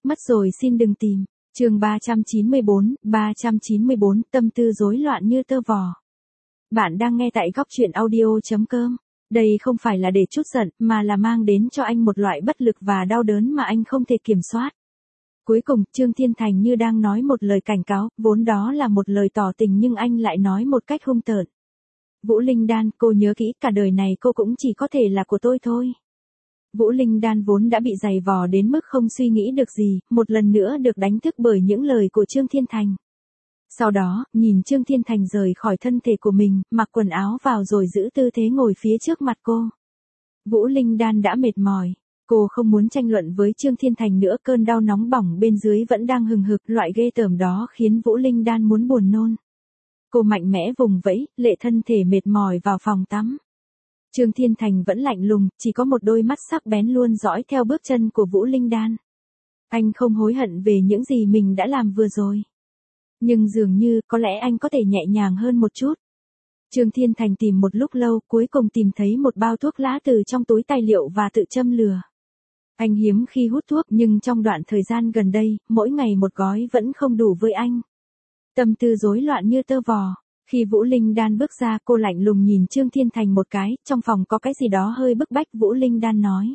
Mất rồi xin đừng tìm. Chương 394, tâm tư rối loạn như tơ vò. Bạn đang nghe tại góc truyện audio.com. Đây không phải là để trút giận, mà là mang đến cho anh một loại bất lực và đau đớn mà anh không thể kiểm soát. Cuối cùng, Trương Thiên Thành như đang nói một lời cảnh cáo, vốn đó là một lời tỏ tình nhưng anh lại nói một cách hung tợn. Vũ Linh Đan, cô nhớ kỹ, cả đời này cô cũng chỉ có thể là của tôi thôi. Vũ Linh Đan vốn đã bị giày vò đến mức không suy nghĩ được gì, một lần nữa được đánh thức bởi những lời của Trương Thiên Thành. Sau đó, nhìn Trương Thiên Thành rời khỏi thân thể của mình, mặc quần áo vào rồi giữ tư thế ngồi phía trước mặt cô. Vũ Linh Đan đã mệt mỏi. Cô không muốn tranh luận với Trương Thiên Thành nữa, cơn đau nóng bỏng bên dưới vẫn đang hừng hực, loại ghê tởm đó khiến Vũ Linh Đan muốn buồn nôn. Cô mạnh mẽ vùng vẫy, lệ thân thể mệt mỏi vào phòng tắm. Trương Thiên Thành vẫn lạnh lùng, chỉ có một đôi mắt sắc bén luôn dõi theo bước chân của Vũ Linh Đan. Anh không hối hận về những gì mình đã làm vừa rồi. Nhưng dường như, có lẽ anh có thể nhẹ nhàng hơn một chút. Trương Thiên Thành tìm một lúc lâu, cuối cùng tìm thấy một bao thuốc lá từ trong túi tài liệu và tự châm lửa. Anh hiếm khi hút thuốc nhưng trong đoạn thời gian gần đây, mỗi ngày một gói vẫn không đủ với anh. Tâm tư rối loạn như tơ vò. Khi Vũ Linh Đan bước ra, cô lạnh lùng nhìn Trương Thiên Thành một cái, trong phòng có cái gì đó hơi bức bách. Vũ Linh Đan nói.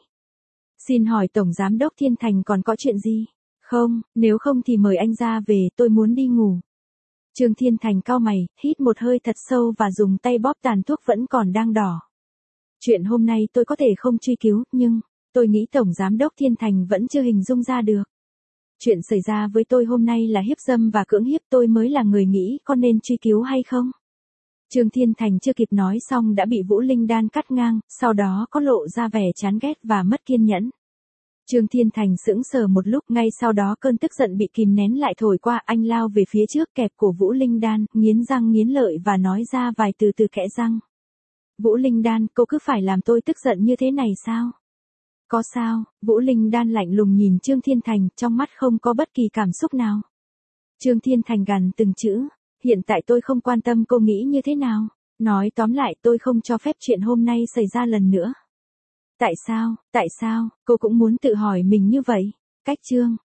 Xin hỏi Tổng Giám đốc Thiên Thành còn có chuyện gì? Không, nếu không thì mời anh ra về, tôi muốn đi ngủ. Trương Thiên Thành cau mày, hít một hơi thật sâu và dùng tay bóp tàn thuốc vẫn còn đang đỏ. Chuyện hôm nay tôi có thể không truy cứu, nhưng tôi nghĩ Tổng Giám đốc Thiên Thành vẫn chưa hình dung ra được. Chuyện xảy ra với tôi hôm nay là hiếp dâm và cưỡng hiếp, tôi mới là người nghĩ có nên truy cứu hay không. Trương Thiên Thành chưa kịp nói xong đã bị Vũ Linh Đan cắt ngang, sau đó có lộ ra vẻ chán ghét và mất kiên nhẫn. Trương Thiên Thành sững sờ một lúc, ngay sau đó cơn tức giận bị kìm nén lại thổi qua, anh lao về phía trước kẹp cổ Vũ Linh Đan, nghiến răng nghiến lợi và nói ra vài từ từ kẽ răng. Vũ Linh Đan, cô cứ phải làm tôi tức giận như thế này sao? Có sao? Vũ Linh Đan lạnh lùng nhìn Trương Thiên Thành, trong mắt không có bất kỳ cảm xúc nào. Trương Thiên Thành gằn từng chữ, hiện tại tôi không quan tâm cô nghĩ như thế nào. Nói tóm lại, tôi không cho phép chuyện hôm nay xảy ra lần nữa. Tại sao, cô cũng muốn tự hỏi mình như vậy. Cách Trương